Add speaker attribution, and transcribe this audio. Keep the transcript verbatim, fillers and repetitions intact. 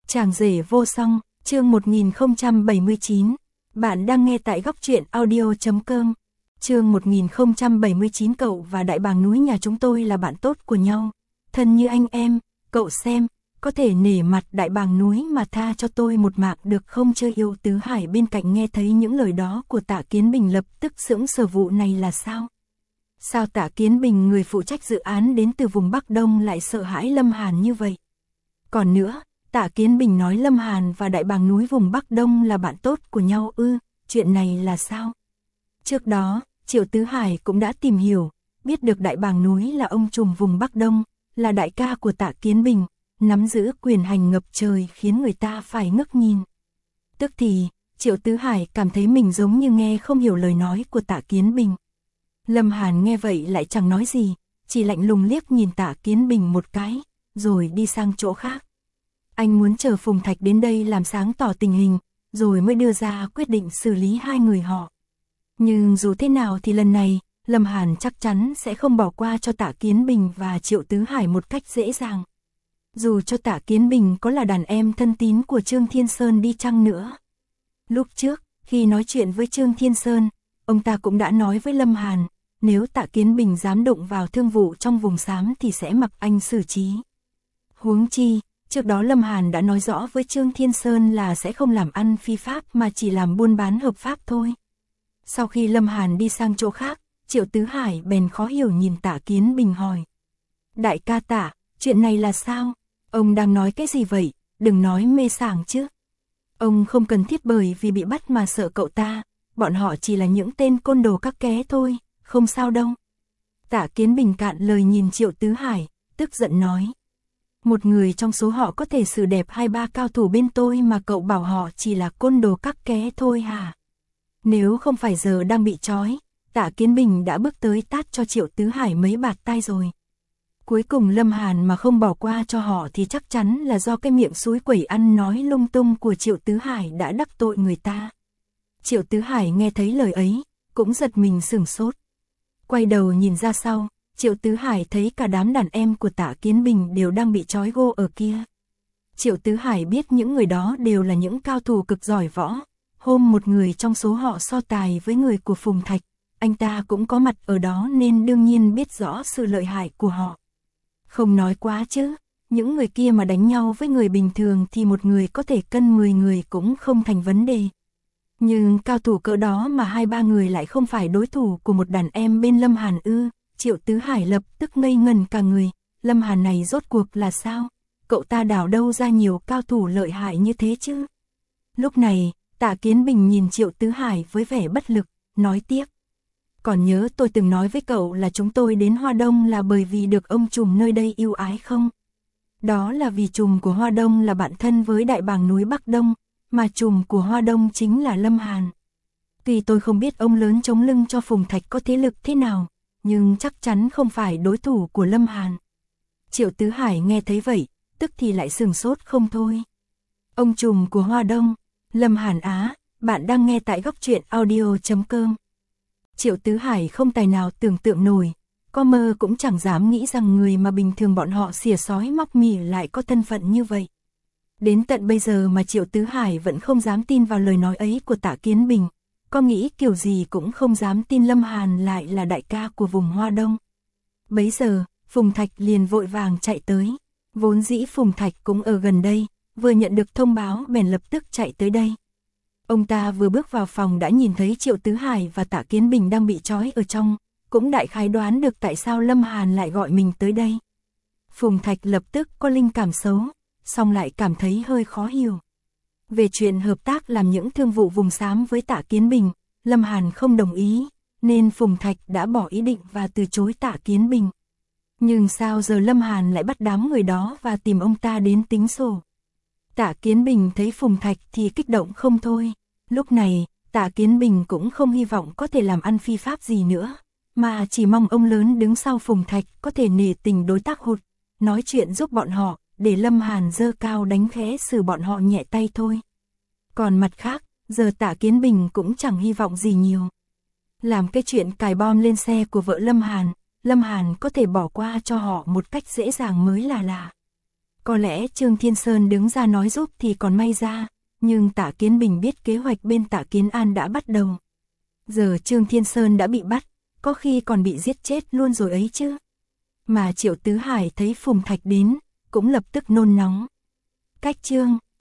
Speaker 1: Chàng rể vô song, chương một nghìn không trăm bảy mươi chín. Bạn đang nghe tại góc truyện audio chấm com. Chương một nghìn không trăm bảy mươi chín. Cậu và đại bàng núi nhà chúng tôi là bạn tốt của nhau, thân như anh em, cậu xem, có thể nể mặt đại bàng núi mà tha cho tôi một mạng được không? Chơi Yêu Tứ Hải bên cạnh nghe thấy những lời đó của Tạ Kiến Bình lập tức sững sờ. Vụ này là sao? Sao Tạ Kiến Bình, người phụ trách dự án đến từ vùng Bắc Đông, lại sợ hãi Lâm Hàn như vậy? Còn nữa, Tạ Kiến Bình nói Lâm Hàn và đại bàng núi vùng Bắc Đông là bạn tốt của nhau ư? Chuyện này là sao? Trước đó, Triệu Tứ Hải cũng đã tìm hiểu, biết được đại bàng núi là ông trùm vùng Bắc Đông, là đại ca của Tạ Kiến Bình, nắm giữ quyền hành ngập trời khiến người ta phải ngước nhìn. Tức thì, Triệu Tứ Hải cảm thấy mình giống như nghe không hiểu lời nói của Tạ Kiến Bình. Lâm Hàn nghe vậy lại chẳng nói gì, chỉ lạnh lùng liếc nhìn Tạ Kiến Bình một cái, rồi đi sang chỗ khác. Anh muốn chờ Phùng Thạch đến đây làm sáng tỏ tình hình, rồi mới đưa ra quyết định xử lý hai người họ. Nhưng dù thế nào thì lần này, Lâm Hàn chắc chắn sẽ không bỏ qua cho Tạ Kiến Bình và Triệu Tứ Hải một cách dễ dàng. Dù cho Tạ Kiến Bình có là đàn em thân tín của Trương Thiên Sơn đi chăng nữa. Lúc trước, khi nói chuyện với Trương Thiên Sơn, ông ta cũng đã nói với Lâm Hàn, nếu Tạ Kiến Bình dám đụng vào thương vụ trong vùng xám thì sẽ mặc anh xử trí. Huống chi, trước đó Lâm Hàn đã nói rõ với Trương Thiên Sơn là sẽ không làm ăn phi pháp mà chỉ làm buôn bán hợp pháp thôi. Sau khi Lâm Hàn đi sang chỗ khác, Triệu Tứ Hải bèn khó hiểu nhìn Tạ Kiến Bình hỏi. Đại ca Tạ, chuyện này là sao? Ông đang nói cái gì vậy? Đừng nói mê sảng chứ. Ông không cần thiết bởi vì bị bắt mà sợ cậu ta, bọn họ chỉ là những tên côn đồ các ké thôi, không sao đâu. Tạ Kiến Bình cạn lời nhìn Triệu Tứ Hải, tức giận nói. Một người trong số họ có thể xử đẹp hai ba cao thủ bên tôi mà cậu bảo họ chỉ là côn đồ các ké thôi hả? Nếu không phải giờ đang bị trói, Tạ Kiến Bình đã bước tới tát cho Triệu Tứ Hải mấy bạt tai rồi. Cuối cùng Lâm Hàn mà không bỏ qua cho họ thì chắc chắn là do cái miệng xúi quẩy ăn nói lung tung của Triệu Tứ Hải đã đắc tội người ta. Triệu Tứ Hải nghe thấy lời ấy, cũng giật mình sửng sốt. Quay đầu nhìn ra sau, Triệu Tứ Hải thấy cả đám đàn em của Tạ Kiến Bình đều đang bị trói gô ở kia. Triệu Tứ Hải biết những người đó đều là những cao thủ cực giỏi võ. Hôm một người trong số họ so tài với người của Phùng Thạch, anh ta cũng có mặt ở đó nên đương nhiên biết rõ sự lợi hại của họ. Không nói quá chứ, những người kia mà đánh nhau với người bình thường thì một người có thể cân mười người cũng không thành vấn đề. Nhưng cao thủ cỡ đó mà hai ba người lại không phải đối thủ của một đàn em bên Lâm Hàn ư? Triệu Tứ Hải lập tức ngây ngần cả người. Lâm Hàn này rốt cuộc là sao? Cậu ta đào đâu ra nhiều cao thủ lợi hại như thế chứ? Lúc này, Tạ Kiến Bình nhìn Triệu Tứ Hải với vẻ bất lực, nói tiếp. Còn nhớ tôi từng nói với cậu là chúng tôi đến Hoa Đông là bởi vì được ông trùm nơi đây yêu ái không? Đó là vì trùm của Hoa Đông là bạn thân với đại bàng núi Bắc Đông, mà trùm của Hoa Đông chính là Lâm Hàn. Tuy tôi không biết ông lớn chống lưng cho Phùng Thạch có thế lực thế nào, nhưng chắc chắn không phải đối thủ của Lâm Hàn. Triệu Tứ Hải nghe thấy vậy, tức thì lại sừng sốt không thôi. Ông trùm của Hoa Đông, Lâm Hàn á, bạn đang nghe tại góc truyện audio chấm com. Triệu Tứ Hải không tài nào tưởng tượng nổi, có mơ cũng chẳng dám nghĩ rằng người mà bình thường bọn họ xỉa xói móc mỉ lại có thân phận như vậy. Đến tận bây giờ mà Triệu Tứ Hải vẫn không dám tin vào lời nói ấy của Tạ Kiến Bình, có nghĩ kiểu gì cũng không dám tin Lâm Hàn lại là đại ca của vùng Hoa Đông. Bấy giờ, Phùng Thạch liền vội vàng chạy tới, vốn dĩ Phùng Thạch cũng ở gần đây, vừa nhận được thông báo bèn lập tức chạy tới đây. Ông ta vừa bước vào phòng đã nhìn thấy Triệu Tứ Hải và Tạ Kiến Bình đang bị trói ở trong, cũng đại khái đoán được tại sao Lâm Hàn lại gọi mình tới đây. Phùng Thạch lập tức có linh cảm xấu, song lại cảm thấy hơi khó hiểu. Về chuyện hợp tác làm những thương vụ vùng xám với Tạ Kiến Bình, Lâm Hàn không đồng ý, nên Phùng Thạch đã bỏ ý định và từ chối Tạ Kiến Bình. Nhưng sao giờ Lâm Hàn lại bắt đám người đó và tìm ông ta đến tính sổ? Tạ Kiến Bình thấy Phùng Thạch thì kích động không thôi. Lúc này, Tạ Kiến Bình cũng không hy vọng có thể làm ăn phi pháp gì nữa, mà chỉ mong ông lớn đứng sau Phùng Thạch có thể nể tình đối tác hụt, nói chuyện giúp bọn họ, để Lâm Hàn dơ cao đánh khẽ xử bọn họ nhẹ tay thôi. Còn mặt khác, giờ Tạ Kiến Bình cũng chẳng hy vọng gì nhiều. Làm cái chuyện cài bom lên xe của vợ Lâm Hàn, Lâm Hàn có thể bỏ qua cho họ một cách dễ dàng mới là lạ. Có lẽ Trương Thiên Sơn đứng ra nói giúp thì còn may ra, nhưng Tạ Kiến Bình biết kế hoạch bên Tạ Kiến An đã bắt đầu. Giờ Trương Thiên Sơn đã bị bắt, có khi còn bị giết chết luôn rồi ấy chứ. Mà Triệu Tứ Hải thấy Phùng Thạch đến, cũng lập tức nôn nóng. Cách Trương